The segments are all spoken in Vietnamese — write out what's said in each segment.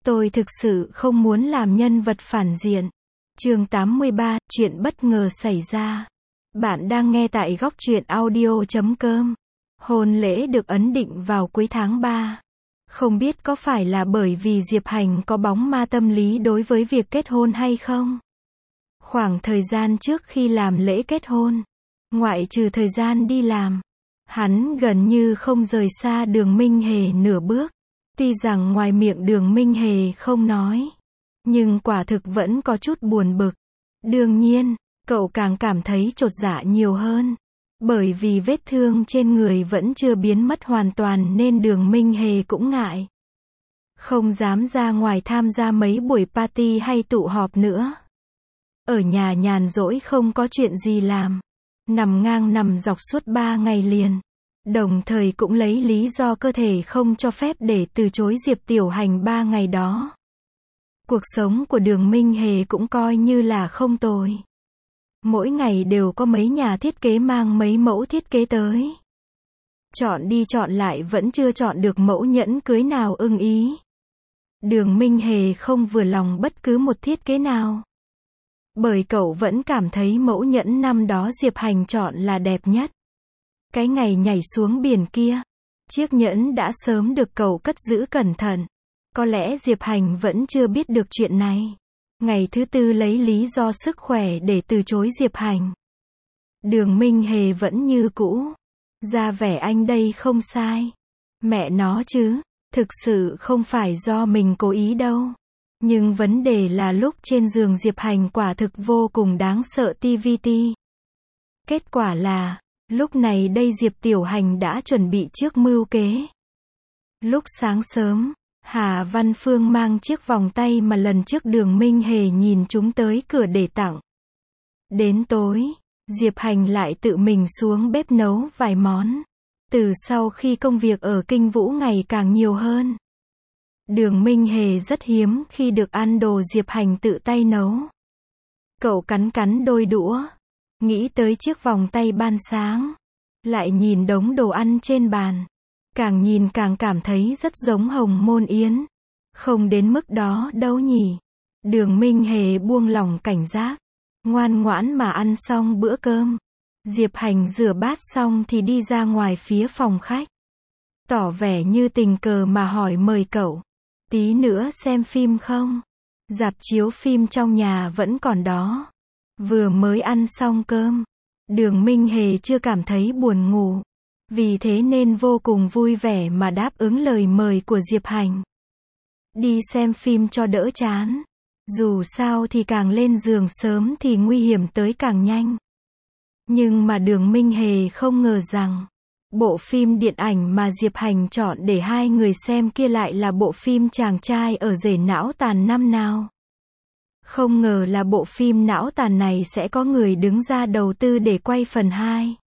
Tôi thực sự không muốn làm nhân vật phản diện. Chương 83, chuyện bất ngờ xảy ra. Bạn đang nghe tại góc truyện audio.com. Hôn lễ được ấn định vào cuối tháng 3. Không biết có phải là bởi vì Diệp Hành có bóng ma tâm lý đối với việc kết hôn hay không? Khoảng thời gian trước khi làm lễ kết hôn, ngoại trừ thời gian đi làm, hắn gần như không rời xa Đường Minh Hề nửa bước. Tuy rằng ngoài miệng Đường Minh Hề không nói, nhưng quả thực vẫn có chút buồn bực. Đương nhiên, cậu càng cảm thấy chột dạ nhiều hơn. Bởi vì vết thương trên người vẫn chưa biến mất hoàn toàn nên Đường Minh Hề cũng ngại. Không dám ra ngoài tham gia mấy buổi party hay tụ họp nữa. Ở nhà nhàn rỗi không có chuyện gì làm. Nằm ngang nằm dọc suốt 3 ngày liền. Đồng thời cũng lấy lý do cơ thể không cho phép để từ chối Diệp Tiểu Hành 3 ngày đó. Cuộc sống của Đường Minh Hề cũng coi như là không tồi. Mỗi ngày đều có mấy nhà thiết kế mang mấy mẫu thiết kế tới. Chọn đi chọn lại vẫn chưa chọn được mẫu nhẫn cưới nào ưng ý. Đường Minh Hề không vừa lòng bất cứ một thiết kế nào. Bởi cậu vẫn cảm thấy mẫu nhẫn năm đó Diệp Hành chọn là đẹp nhất. Cái ngày nhảy xuống biển kia, chiếc nhẫn đã sớm được cậu cất giữ cẩn thận. Có lẽ Diệp Hành vẫn chưa biết được chuyện này. Ngày thứ tư lấy lý do sức khỏe để từ chối Diệp Hành. Đường Minh Hề vẫn như cũ. Ra vẻ anh đây không sai. Mẹ nó chứ, thực sự không phải do mình cố ý đâu. Nhưng vấn đề là lúc trên giường Diệp Hành quả thực vô cùng đáng sợ TVT. Kết quả là, lúc này đây Diệp Tiểu Hành đã chuẩn bị trước mưu kế. Lúc sáng sớm, Hà Văn Phương mang chiếc vòng tay mà lần trước Đường Minh Hề nhìn chúng tới cửa để tặng. Đến tối, Diệp Hành lại tự mình xuống bếp nấu vài món. Từ sau khi công việc ở Kinh Vũ ngày càng nhiều hơn, Đường Minh Hề rất hiếm khi được ăn đồ Diệp Hành tự tay nấu. Cậu cắn cắn đôi đũa, nghĩ tới chiếc vòng tay ban sáng, lại nhìn đống đồ ăn trên bàn. Càng nhìn càng cảm thấy rất giống Hồng Môn Yến. Không đến mức đó đâu nhỉ. Đường Minh Hề buông lỏng cảnh giác, ngoan ngoãn mà ăn xong bữa cơm. Diệp Hành rửa bát xong thì đi ra ngoài phía phòng khách. Tỏ vẻ như tình cờ mà hỏi mời cậu. Tí nữa xem phim không? Rạp chiếu phim trong nhà vẫn còn đó. Vừa mới ăn xong cơm, Đường Minh Hề chưa cảm thấy buồn ngủ. Vì thế nên vô cùng vui vẻ mà đáp ứng lời mời của Diệp Hành. Đi xem phim cho đỡ chán. Dù sao thì càng lên giường sớm thì nguy hiểm tới càng nhanh. Nhưng mà Đường Minh Hề không ngờ rằng, bộ phim điện ảnh mà Diệp Hành chọn để hai người xem kia lại là bộ phim Chàng trai ở rể não tàn năm nào. Không ngờ là bộ phim não tàn này sẽ có người đứng ra đầu tư để quay phần 2.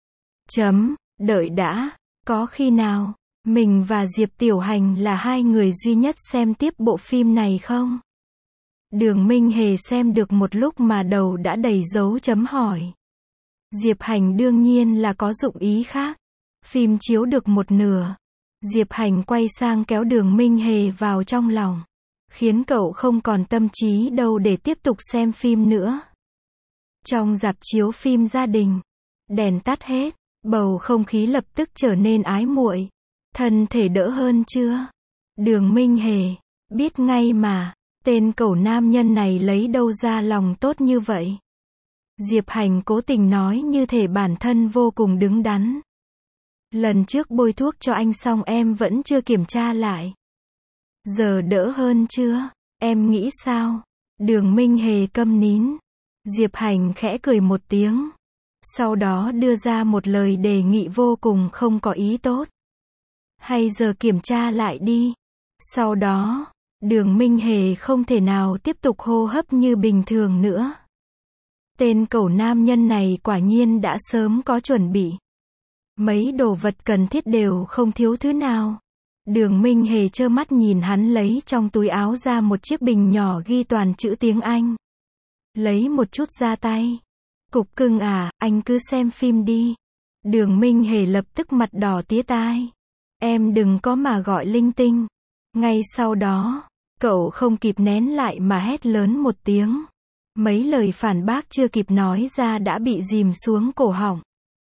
Đợi đã, có khi nào mình và Diệp Tiểu Hành là hai người duy nhất xem tiếp bộ phim này không? Đường Minh Hề xem được một lúc mà đầu đã đầy dấu chấm hỏi. Diệp Hành đương nhiên là có dụng ý khác. Phim chiếu được một nửa, Diệp Hành quay sang kéo Đường Minh Hề vào trong lòng, khiến cậu không còn tâm trí đâu để tiếp tục xem phim nữa. Trong rạp chiếu phim gia đình, đèn tắt hết, bầu không khí lập tức trở nên ái muội. Thân thể đỡ hơn chưa? Đường Minh Hề, biết ngay mà, tên cẩu nam nhân này lấy đâu ra lòng tốt như vậy? Diệp Hành cố tình nói như thể bản thân vô cùng đứng đắn. Lần trước bôi thuốc cho anh xong em vẫn chưa kiểm tra lại. Giờ đỡ hơn chưa? Em nghĩ sao? Đường Minh Hề câm nín. Diệp Hành khẽ cười một tiếng. Sau đó đưa ra một lời đề nghị vô cùng không có ý tốt. Hay giờ kiểm tra lại đi. Sau đó, Đường Minh Hề không thể nào tiếp tục hô hấp như bình thường nữa. Tên cẩu nam nhân này quả nhiên đã sớm có chuẩn bị. Mấy đồ vật cần thiết đều không thiếu thứ nào. Đường Minh Hề trơ mắt nhìn hắn lấy trong túi áo ra một chiếc bình nhỏ ghi toàn chữ tiếng Anh. Lấy một chút ra tay. Cục cưng à, anh cứ xem phim đi. Đường Minh Hề lập tức mặt đỏ tía tai. Em đừng có mà gọi linh tinh. Ngay sau đó, Cậu không kịp nén lại mà hét lớn một tiếng. Mấy lời phản bác chưa kịp nói ra đã bị dìm xuống cổ họng.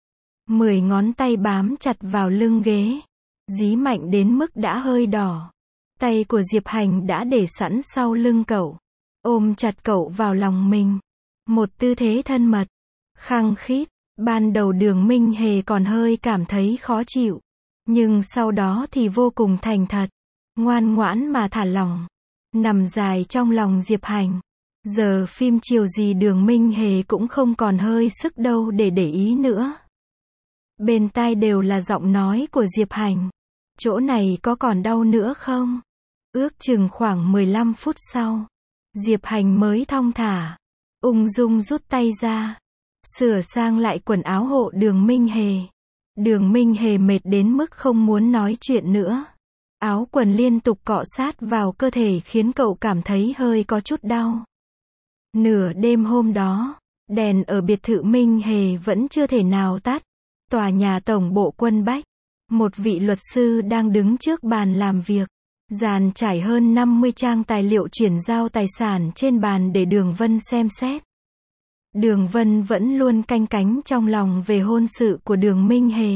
10 ngón tay bám chặt vào lưng ghế. Dí mạnh đến mức đã hơi đỏ. Tay của Diệp Hành đã để sẵn sau lưng cậu. Ôm chặt cậu vào lòng mình. Một tư thế thân mật. Khăng khít. Ban đầu Đường Minh Hề còn hơi cảm thấy khó chịu. Nhưng sau đó thì vô cùng thành thật. Ngoan ngoãn mà thả lỏng. Nằm dài trong lòng Diệp Hành. Giờ phim chiều gì Đường Minh Hề cũng không còn hơi sức đâu để ý nữa. Bên tai đều là giọng nói của Diệp Hành. Chỗ này có còn đau nữa không? Ước chừng khoảng 15 phút sau. Diệp Hành mới thong thả. Ung dung rút tay ra. Sửa sang lại quần áo hộ Đường Minh Hề. Đường Minh Hề mệt đến mức không muốn nói chuyện nữa. Áo quần liên tục cọ sát vào cơ thể khiến cậu cảm thấy hơi có chút đau. Nửa đêm hôm đó, đèn ở biệt thự Minh Hề vẫn chưa thể nào tắt. Tòa nhà tổng bộ Quân Bách. Một vị luật sư đang đứng trước bàn làm việc. Dàn trải hơn 50 trang tài liệu chuyển giao tài sản trên bàn để Đường Vân xem xét. Đường Vân vẫn luôn canh cánh trong lòng về hôn sự của Đường Minh Hề.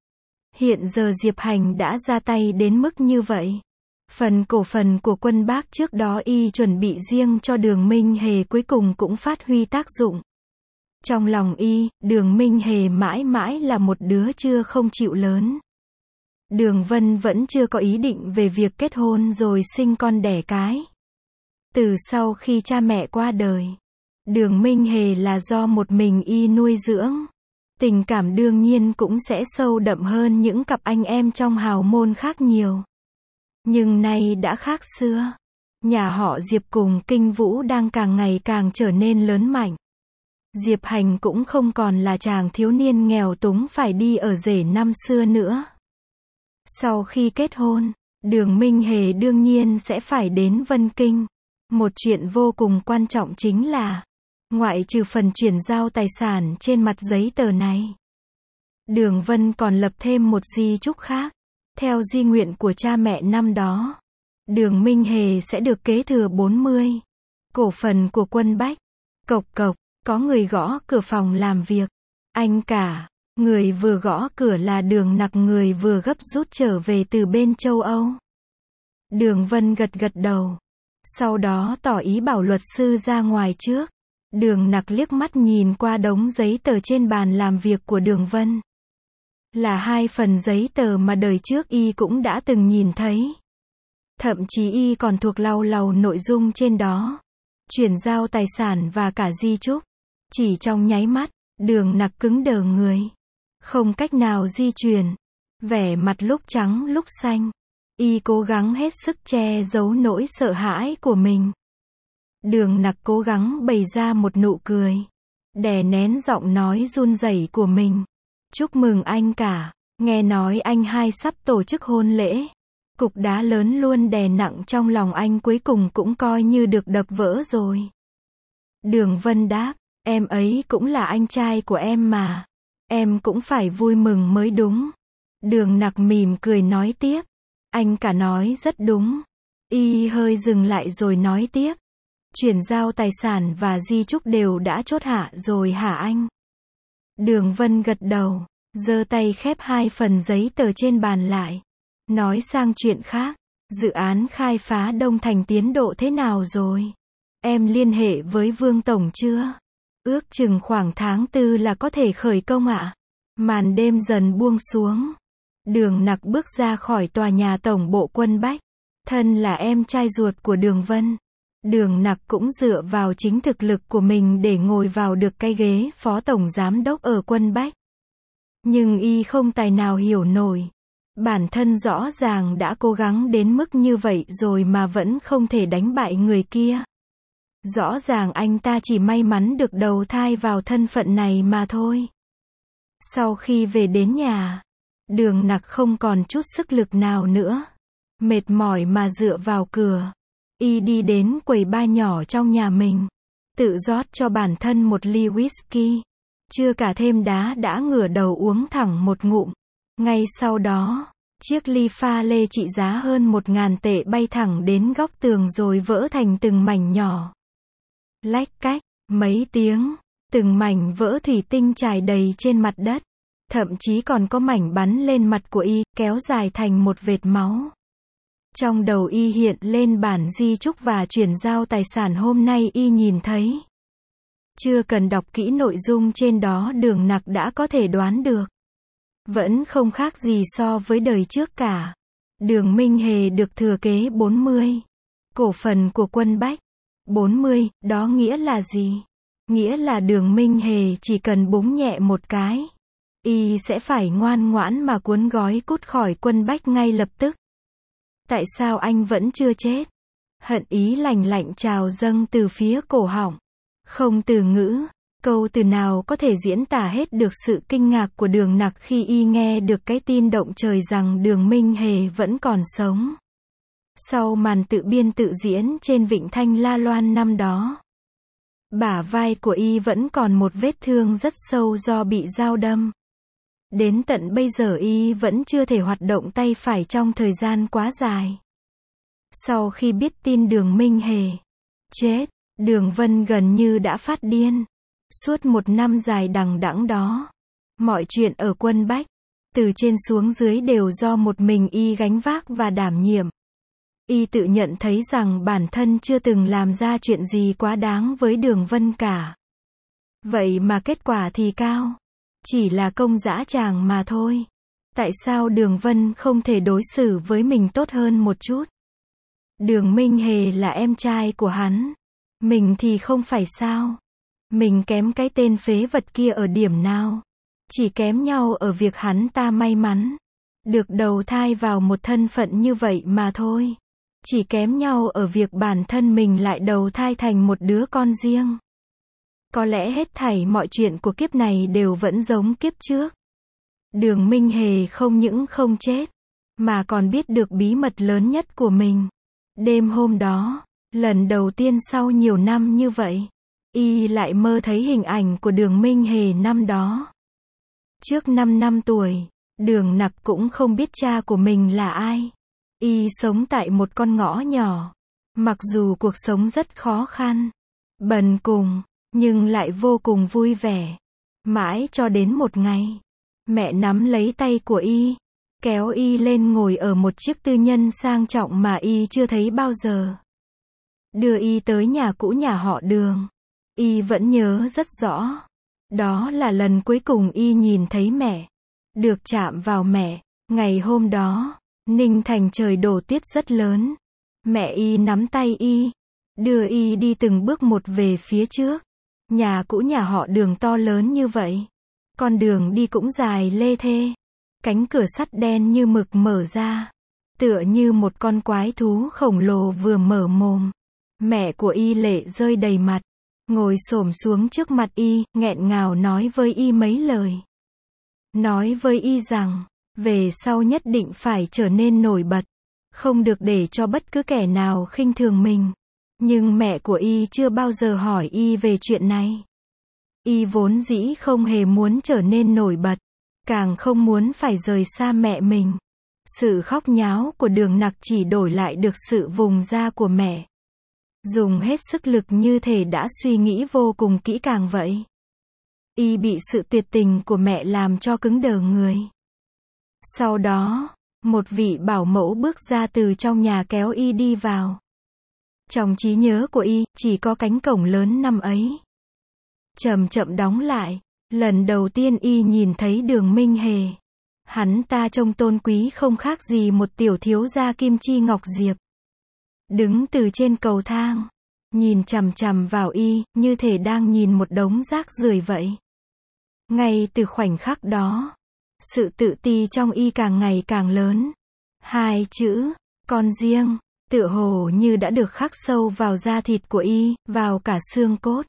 Hiện giờ Diệp Hành đã ra tay đến mức như vậy. Phần cổ phần của Quân Bác trước đó y chuẩn bị riêng cho Đường Minh Hề cuối cùng cũng phát huy tác dụng. Trong lòng y, Đường Minh Hề mãi mãi là một đứa chưa không chịu lớn. Đường Vân vẫn chưa có ý định về việc kết hôn rồi sinh con đẻ cái. Từ sau khi cha mẹ qua đời, Đường Minh Hề là do một mình y nuôi dưỡng. Tình cảm đương nhiên cũng sẽ sâu đậm hơn những cặp anh em trong hào môn khác nhiều. Nhưng nay đã khác xưa. Nhà họ Diệp cùng Kinh Vũ đang càng ngày càng trở nên lớn mạnh. Diệp Hành cũng không còn là chàng thiếu niên nghèo túng phải đi ở rể năm xưa nữa. Sau khi kết hôn, Đường Minh Hề đương nhiên sẽ phải đến Vân Kinh. Một chuyện vô cùng quan trọng chính là, ngoại trừ phần chuyển giao tài sản trên mặt giấy tờ này, Đường Vân còn lập thêm một di chúc khác. Theo di nguyện của cha mẹ năm đó, Đường Minh Hề sẽ được kế thừa 40 cổ phần của Quân Bách. Cộc cộc, có người gõ cửa phòng làm việc. Anh cả, người vừa gõ cửa là Đường Nặc, người vừa gấp rút trở về từ bên châu Âu. Đường Vân gật gật đầu. Sau đó tỏ ý bảo luật sư ra ngoài trước. Đường Nặc liếc mắt nhìn qua đống giấy tờ trên bàn làm việc của Đường Vân. Là 2 phần giấy tờ mà đời trước y cũng đã từng nhìn thấy. Thậm chí y còn thuộc lầu lầu nội dung trên đó. Chuyển giao tài sản và cả di chúc. Chỉ trong nháy mắt, Đường Nặc cứng đờ người. Không cách nào di chuyển. Vẻ mặt lúc trắng lúc xanh. Y cố gắng hết sức che giấu nỗi sợ hãi của mình. Đường Nặc cố gắng bày ra một nụ cười. Đè nén giọng nói run rẩy của mình. Chúc mừng anh cả. Nghe nói anh hai sắp tổ chức hôn lễ. Cục đá lớn luôn đè nặng trong lòng anh cuối cùng cũng coi như được đập vỡ rồi. Đường Vân đáp, em ấy cũng là anh trai của em mà. Em cũng phải vui mừng mới đúng. Đường Nặc mỉm cười nói tiếp. Anh cả nói rất đúng. Y hơi dừng lại rồi nói tiếp. Chuyển giao tài sản và di chúc đều đã chốt hạ rồi hả anh? Đường Vân gật đầu, giơ tay khép 2 phần giấy tờ trên bàn lại. Nói sang chuyện khác, dự án khai phá Đông Thành tiến độ thế nào rồi? Em liên hệ với Vương Tổng chưa? Ước chừng khoảng tháng 4 là có thể khởi công ạ. Màn đêm dần buông xuống. Đường Nặc bước ra khỏi tòa nhà tổng bộ Quân Bách. Thân là em trai ruột của Đường Vân. Đường Nặc cũng dựa vào chính thực lực của mình để ngồi vào được cái ghế phó tổng giám đốc ở Quân Bách. Nhưng y không tài nào hiểu nổi. Bản thân rõ ràng đã cố gắng đến mức như vậy rồi mà vẫn không thể đánh bại người kia. Rõ ràng anh ta chỉ may mắn được đầu thai vào thân phận này mà thôi. Sau khi về đến nhà, Đường Nặc không còn chút sức lực nào nữa. Mệt mỏi mà dựa vào cửa. Y đi đến quầy bar nhỏ trong nhà mình. Tự rót cho bản thân một ly whisky. Chưa cả thêm đá đã ngửa đầu uống thẳng một ngụm. Ngay sau đó, Chiếc ly pha lê trị giá hơn 1.000 tệ bay thẳng đến góc tường rồi vỡ thành từng mảnh nhỏ. Lách cách, mấy tiếng, từng mảnh vỡ thủy tinh trải đầy trên mặt đất. Thậm chí còn có mảnh bắn lên mặt của y, kéo dài thành một vệt máu. Trong đầu y hiện lên bản di chúc và chuyển giao tài sản hôm nay y nhìn thấy. Chưa cần đọc kỹ nội dung trên đó Đường Nặc đã có thể đoán được. Vẫn không khác gì so với đời trước cả. Đường Minh Hề được thừa kế 40 cổ phần của Quân Bách. 40, đó nghĩa là gì? Nghĩa là Đường Minh Hề chỉ cần búng nhẹ một cái, y sẽ phải ngoan ngoãn mà cuốn gói cút khỏi Quân Bách ngay lập tức. Tại sao anh vẫn chưa chết? Hận ý lành lạnh trào dâng từ phía cổ họng. Không từ ngữ, câu từ nào có thể diễn tả hết được sự kinh ngạc của Đường Nặc khi y nghe được cái tin động trời rằng Đường Minh Hề vẫn còn sống. Sau màn tự biên tự diễn trên Vịnh Thanh La Loan năm đó, bả vai của y vẫn còn một vết thương rất sâu do bị dao đâm. Đến tận bây giờ y vẫn chưa thể hoạt động tay phải trong thời gian quá dài. Sau khi biết tin Đường Minh Hề chết, Đường Vân gần như đã phát điên. Suốt một năm dài đằng đẵng đó, mọi chuyện ở Quân Bách, từ trên xuống dưới đều do một mình y gánh vác và đảm nhiệm. Y tự nhận thấy rằng bản thân chưa từng làm ra chuyện gì quá đáng với Đường Vân cả. Vậy mà kết quả thì cao. Chỉ là công dã tràng mà thôi. Tại sao Đường Vân không thể đối xử với mình tốt hơn một chút? Đường Minh Hề là em trai của hắn. Mình thì không phải sao? Mình kém cái tên phế vật kia ở điểm nào? Chỉ kém nhau ở việc hắn ta may mắn được đầu thai vào một thân phận như vậy mà thôi. Chỉ kém nhau ở việc bản thân mình lại đầu thai thành một đứa con riêng. Có lẽ hết thảy mọi chuyện của kiếp này đều vẫn giống kiếp trước. Đường Minh Hề không những không chết, mà còn biết được bí mật lớn nhất của mình. Đêm hôm đó, lần đầu tiên sau nhiều năm như vậy, y lại mơ thấy hình ảnh của Đường Minh Hề năm đó. Trước 5 năm tuổi, Đường Nặc cũng không biết cha của mình là ai. Y sống tại một con ngõ nhỏ. Mặc dù cuộc sống rất khó khăn, bần cùng, nhưng lại vô cùng vui vẻ. Mãi cho đến một ngày, mẹ nắm lấy tay của y, kéo y lên ngồi ở một chiếc tư nhân sang trọng mà y chưa thấy bao giờ. Đưa y tới nhà cũ nhà họ Đường. Y vẫn nhớ rất rõ. Đó là lần cuối cùng y nhìn thấy mẹ. Được chạm vào mẹ. Ngày hôm đó, Ninh Thành trời đổ tuyết rất lớn. Mẹ y nắm tay y, đưa y đi từng bước một về phía trước. Nhà cũ nhà họ Đường to lớn như vậy. Con đường đi cũng dài lê thê. Cánh cửa sắt đen như mực mở ra. Tựa như một con quái thú khổng lồ vừa mở mồm. Mẹ của y lệ rơi đầy mặt. Ngồi xổm xuống trước mặt y, nghẹn ngào nói với y mấy lời. Nói với y rằng, về sau nhất định phải trở nên nổi bật. Không được để cho bất cứ kẻ nào khinh thường mình. Nhưng mẹ của y chưa bao giờ hỏi y về chuyện này. Y vốn dĩ không hề muốn trở nên nổi bật. Càng không muốn phải rời xa mẹ mình. Sự khóc nháo của Đường Nặc chỉ đổi lại được sự vùng ra của mẹ. Dùng hết sức lực như thể đã suy nghĩ vô cùng kỹ càng vậy. Y bị sự tuyệt tình của mẹ làm cho cứng đờ người. Sau đó, một vị bảo mẫu bước ra từ trong nhà kéo y đi vào. Trong trí nhớ của y, chỉ có cánh cổng lớn năm ấy chậm chậm đóng lại. Lần đầu tiên y nhìn thấy Đường Minh Hề. Hắn ta trông tôn quý không khác gì một tiểu thiếu gia kim chi ngọc diệp. Đứng từ trên cầu thang, nhìn chằm chằm vào y, như thể đang nhìn một đống rác rưởi vậy. Ngay từ khoảnh khắc đó, sự tự ti trong y càng ngày càng lớn. Hai chữ, con riêng, tựa hồ như đã được khắc sâu vào da thịt của y, vào cả xương cốt.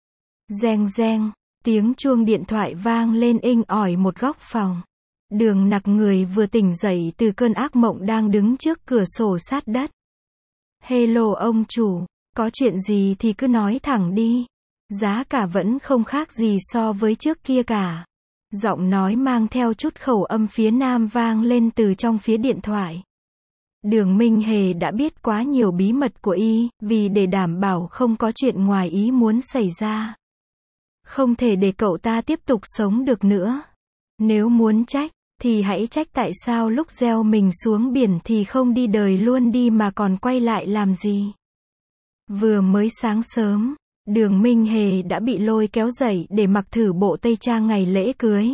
Reng reng, tiếng chuông điện thoại vang lên inh ỏi một góc phòng. Đường Nặc người vừa tỉnh dậy từ cơn ác mộng đang đứng trước cửa sổ sát đất. Hello ông chủ, có chuyện gì thì cứ nói thẳng đi. Giá cả vẫn không khác gì so với trước kia cả. Giọng nói mang theo chút khẩu âm phía Nam vang lên từ trong phía điện thoại. Đường Minh Hề đã biết quá nhiều bí mật của y, vì để đảm bảo không có chuyện ngoài ý muốn xảy ra. Không thể để cậu ta tiếp tục sống được nữa. Nếu muốn trách, thì hãy trách tại sao lúc gieo mình xuống biển thì không đi đời luôn đi mà còn quay lại làm gì. Vừa mới sáng sớm, Đường Minh Hề đã bị lôi kéo dậy để mặc thử bộ tây trang ngày lễ cưới.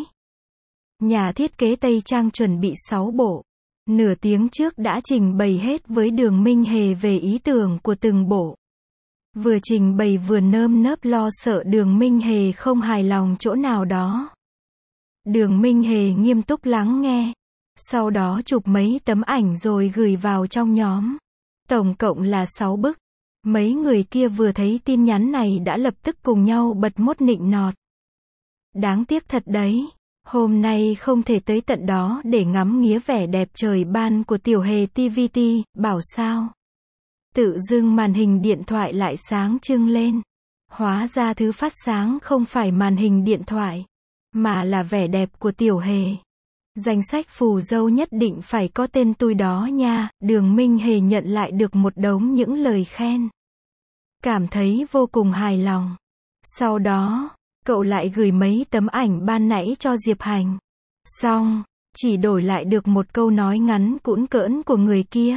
Nhà thiết kế tây trang chuẩn bị 6 bộ. Nửa tiếng trước đã trình bày hết với Đường Minh Hề về ý tưởng của từng bộ. Vừa trình bày vừa nơm nớp lo sợ Đường Minh Hề không hài lòng chỗ nào đó. Đường Minh Hề nghiêm túc lắng nghe. Sau đó chụp mấy tấm ảnh rồi gửi vào trong nhóm. Tổng cộng là 6 bức. Mấy người kia vừa thấy tin nhắn này đã lập tức cùng nhau bật mốt nịnh nọt. Đáng tiếc thật đấy. Hôm nay không thể tới tận đó để ngắm nghía vẻ đẹp trời ban của tiểu hề TVT, bảo sao. Tự dưng màn hình điện thoại lại sáng trưng lên. Hóa ra thứ phát sáng không phải màn hình điện thoại, mà là vẻ đẹp của tiểu hề. Danh sách phù dâu nhất định phải có tên tôi đó nha. Đường Minh Hề nhận lại được một đống những lời khen. Cảm thấy vô cùng hài lòng. Sau đó, cậu lại gửi mấy tấm ảnh ban nãy cho Diệp Hành. Xong, chỉ đổi lại được một câu nói ngắn cũn cỡn của người kia.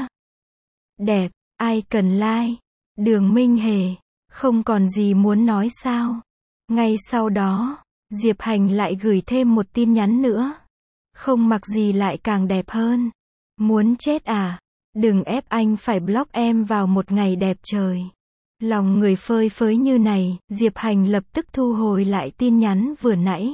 Đẹp, ai cần like. Đường Minh Hề, không còn gì muốn nói sao. Ngay sau đó, Diệp Hành lại gửi thêm một tin nhắn nữa. Không mặc gì lại càng đẹp hơn. Muốn chết à? Đừng ép anh phải block em vào một ngày đẹp trời. Lòng người phơi phới như này, Diệp Hành lập tức thu hồi lại tin nhắn vừa nãy.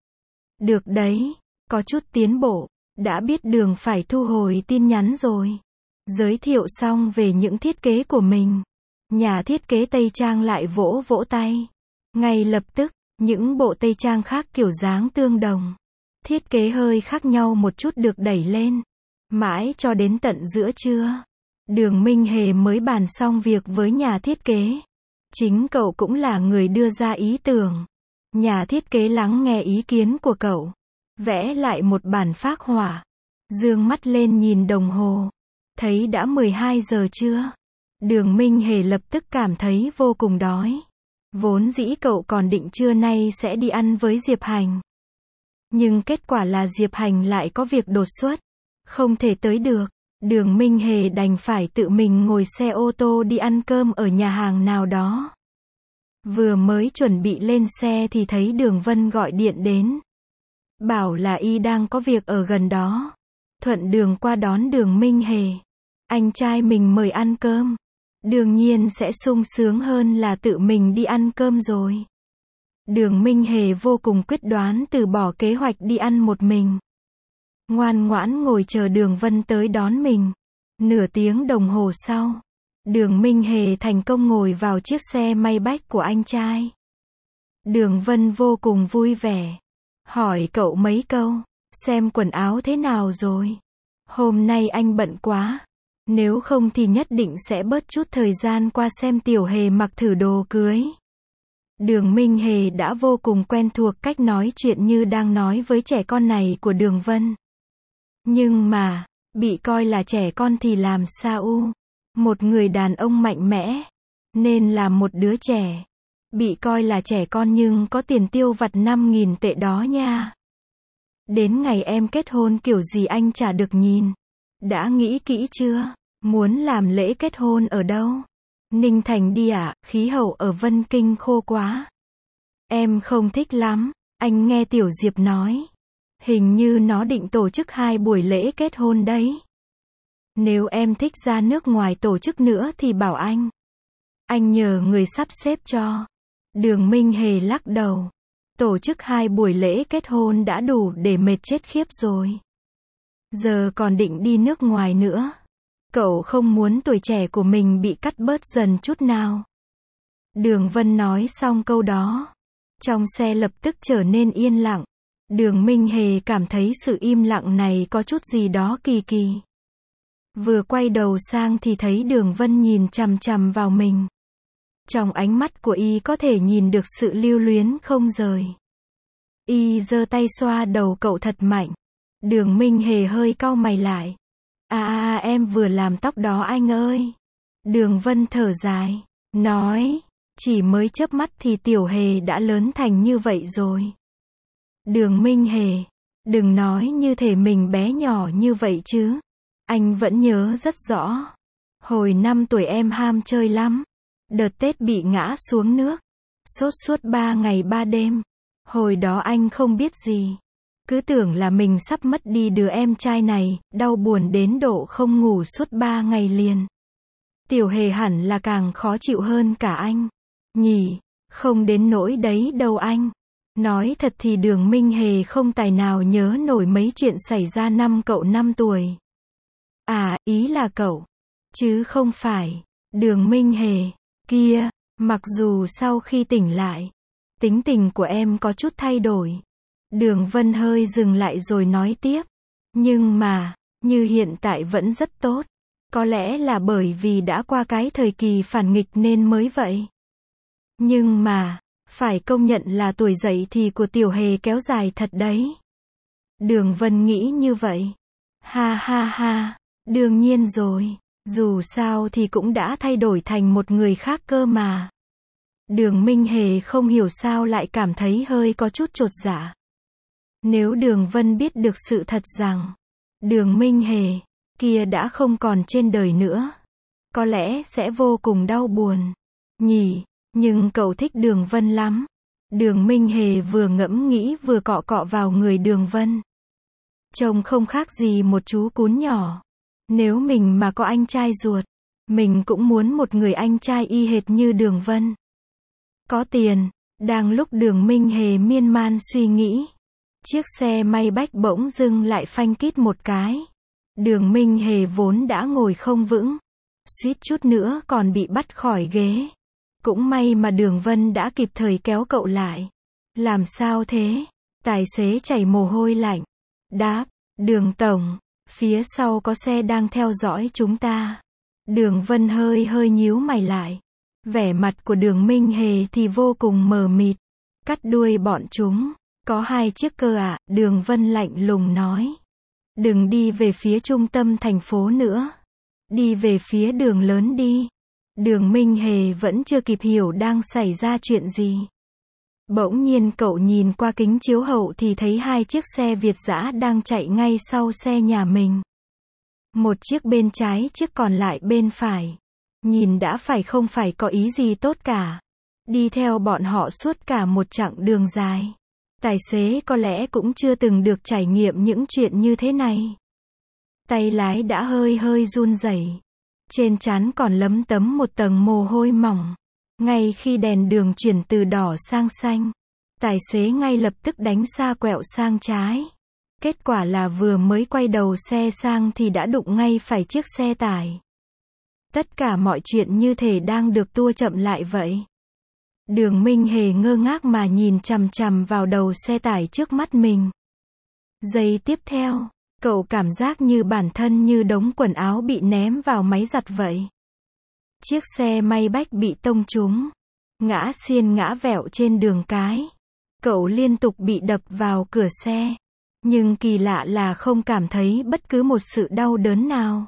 Được đấy, có chút tiến bộ, đã biết đường phải thu hồi tin nhắn rồi. Giới thiệu xong về những thiết kế của mình. Nhà thiết kế tây trang lại vỗ vỗ tay. Ngay lập tức, những bộ tây trang khác kiểu dáng tương đồng. Thiết kế hơi khác nhau một chút được đẩy lên. Mãi cho đến tận giữa trưa, Đường Minh Hề mới bàn xong việc với nhà thiết kế. Chính cậu cũng là người đưa ra ý tưởng. Nhà thiết kế lắng nghe ý kiến của cậu. Vẽ lại một bản phác họa. Dương mắt lên nhìn đồng hồ. Thấy đã 12 giờ trưa. Đường Minh Hề lập tức cảm thấy vô cùng đói. Vốn dĩ cậu còn định trưa nay sẽ đi ăn với Diệp Hành. Nhưng kết quả là Diệp Hành lại có việc đột xuất. Không thể tới được. Đường Minh Hề đành phải tự mình ngồi xe ô tô đi ăn cơm ở nhà hàng nào đó. Vừa mới chuẩn bị lên xe thì thấy Đường Vân gọi điện đến. Bảo là y đang có việc ở gần đó. Thuận đường qua đón Đường Minh Hề. Anh trai mình mời ăn cơm. Đương nhiên sẽ sung sướng hơn là tự mình đi ăn cơm rồi. Đường Minh Hề vô cùng quyết đoán từ bỏ kế hoạch đi ăn một mình. Ngoan ngoãn ngồi chờ Đường Vân tới đón mình. Nửa tiếng đồng hồ sau, Đường Minh Hề thành công ngồi vào chiếc xe Maybach của anh trai. Đường Vân vô cùng vui vẻ. Hỏi cậu mấy câu, xem quần áo thế nào rồi. Hôm nay anh bận quá. Nếu không thì nhất định sẽ bớt chút thời gian qua xem tiểu hề mặc thử đồ cưới. Đường Minh Hề đã vô cùng quen thuộc cách nói chuyện như đang nói với trẻ con này của Đường Vân. Nhưng mà, bị coi là trẻ con thì làm sao? Một người đàn ông mạnh mẽ, nên là một đứa trẻ. Bị coi là trẻ con nhưng có tiền tiêu vặt 5.000 tệ đó nha. Đến ngày em kết hôn kiểu gì anh chả được nhìn. Đã nghĩ kỹ chưa? Muốn làm lễ kết hôn ở đâu? Ninh Thành đi ạ, khí hậu ở Vân Kinh khô quá. Em không thích lắm, anh nghe Tiểu Diệp nói. Hình như nó định tổ chức 2 buổi lễ kết hôn đấy. Nếu em thích ra nước ngoài tổ chức nữa thì bảo anh. Anh nhờ người sắp xếp cho. Đường Minh Hề lắc đầu. Tổ chức 2 buổi lễ kết hôn đã đủ để mệt chết khiếp rồi. Giờ còn định đi nước ngoài nữa. Cậu không muốn tuổi trẻ của mình bị cắt bớt dần chút nào. Đường Vân nói xong câu đó. Trong xe lập tức trở nên yên lặng. Đường Minh Hề cảm thấy sự im lặng này có chút gì đó kỳ kỳ. Vừa quay đầu sang thì thấy Đường Vân nhìn chằm chằm vào mình. Trong ánh mắt của y có thể nhìn được sự lưu luyến không rời. Y giơ tay xoa đầu cậu thật mạnh. Đường Minh Hề hơi cau mày lại. Em vừa làm tóc đó anh ơi. Đường Vân thở dài, nói, chỉ mới chớp mắt thì Tiểu Hề đã lớn thành như vậy rồi. Đường Minh Hề, đừng nói như thể mình bé nhỏ như vậy chứ. Anh vẫn nhớ rất rõ. Hồi 5 tuổi em ham chơi lắm. Đợt Tết bị ngã xuống nước. Sốt suốt 3 ngày 3 đêm. Hồi đó anh không biết gì. Cứ tưởng là mình sắp mất đi đứa em trai này, đau buồn đến độ không ngủ suốt 3 ngày liền. Tiểu Hề hẳn là càng khó chịu hơn cả anh. Nhỉ, không đến nỗi đấy đâu anh. Nói thật thì Đường Minh Hề không tài nào nhớ nổi mấy chuyện xảy ra năm cậu 5 tuổi. Ý là cậu. Chứ không phải. Đường Minh Hề. Kia, mặc dù sau khi tỉnh lại, tính tình của em có chút thay đổi. Đường Vân hơi dừng lại rồi nói tiếp. Nhưng mà, như hiện tại vẫn rất tốt. Có lẽ là bởi vì đã qua cái thời kỳ phản nghịch nên mới vậy. Nhưng mà, phải công nhận là tuổi dậy thì của Tiểu Hề kéo dài thật đấy. Đường Vân nghĩ như vậy. Ha ha ha, đương nhiên rồi. Dù sao thì cũng đã thay đổi thành một người khác cơ mà. Đường Minh Hề không hiểu sao lại cảm thấy hơi có chút chột dạ. Nếu Đường Vân biết được sự thật rằng Đường Minh Hề kia đã không còn trên đời nữa, có lẽ sẽ vô cùng đau buồn. Nhỉ, nhưng cậu thích Đường Vân lắm. Đường Minh Hề vừa ngẫm nghĩ vừa cọ cọ vào người Đường Vân. Trông không khác gì một chú cún nhỏ. Nếu mình mà có anh trai ruột, mình cũng muốn một người anh trai y hệt như Đường Vân. Có tiền. Đang lúc Đường Minh Hề miên man suy nghĩ, chiếc xe may bách bỗng dưng lại phanh kít một cái. Đường Minh Hề vốn đã ngồi không vững, suýt chút nữa còn bị bắt khỏi ghế. Cũng may mà Đường Vân đã kịp thời kéo cậu lại. Làm sao thế? Tài xế chảy mồ hôi lạnh. Đáp, Đường tổng, phía sau có xe đang theo dõi chúng ta. Đường Vân hơi nhíu mày lại. Vẻ mặt của Đường Minh Hề thì vô cùng mờ mịt. Cắt đuôi bọn chúng. Có 2 chiếc cơ ạ, Đường Vân lạnh lùng nói. Đừng đi về phía trung tâm thành phố nữa. Đi về phía đường lớn đi. Đường Minh Hề vẫn chưa kịp hiểu đang xảy ra chuyện gì. Bỗng nhiên cậu nhìn qua kính chiếu hậu thì thấy 2 chiếc xe Việt dã đang chạy ngay sau xe nhà mình. Một chiếc bên trái, chiếc còn lại bên phải. Nhìn đã phải không phải có ý gì tốt cả. Đi theo bọn họ suốt cả một chặng đường dài. Tài xế có lẽ cũng chưa từng được trải nghiệm những chuyện như thế này. Tay lái đã hơi run rẩy. Trên trán còn lấm tấm một tầng mồ hôi mỏng. Ngay khi đèn đường chuyển từ đỏ sang xanh, tài xế ngay lập tức đánh xa quẹo sang trái. Kết quả là vừa mới quay đầu xe sang thì đã đụng ngay phải chiếc xe tải. Tất cả mọi chuyện như thể đang được tua chậm lại vậy. Đường Minh Hề ngơ ngác mà nhìn chằm chằm vào đầu xe tải trước mắt mình. Giây tiếp theo, cậu cảm giác như bản thân như đống quần áo bị ném vào máy giặt vậy. Chiếc xe may bách bị tông trúng, ngã xiên ngã vẹo trên đường cái. Cậu liên tục bị đập vào cửa xe. Nhưng kỳ lạ là không cảm thấy bất cứ một sự đau đớn nào.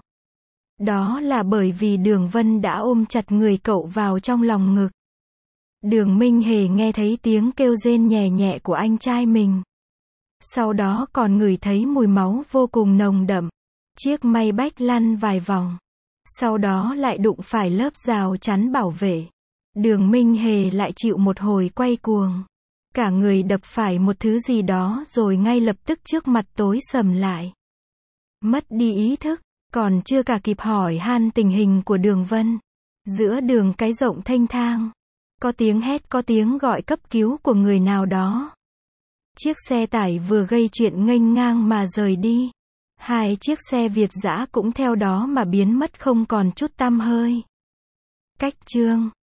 Đó là bởi vì Đường Vân đã ôm chặt người cậu vào trong lòng ngực. Đường Minh Hề nghe thấy tiếng kêu rên nhẹ nhẹ của anh trai mình. Sau đó còn ngửi thấy mùi máu vô cùng nồng đậm. Chiếc may bách lăn vài vòng. Sau đó lại đụng phải lớp rào chắn bảo vệ. Đường Minh Hề lại chịu một hồi quay cuồng. Cả người đập phải một thứ gì đó rồi ngay lập tức trước mặt tối sầm lại. Mất đi ý thức, còn chưa cả kịp hỏi han tình hình của Đường Vân. Giữa đường cái rộng thênh thang, có tiếng hét, có tiếng gọi cấp cứu của người nào đó. Chiếc xe tải vừa gây chuyện nghênh ngang mà rời đi. 2 chiếc xe Việt dã cũng theo đó mà biến mất không còn chút tăm hơi. Cách chương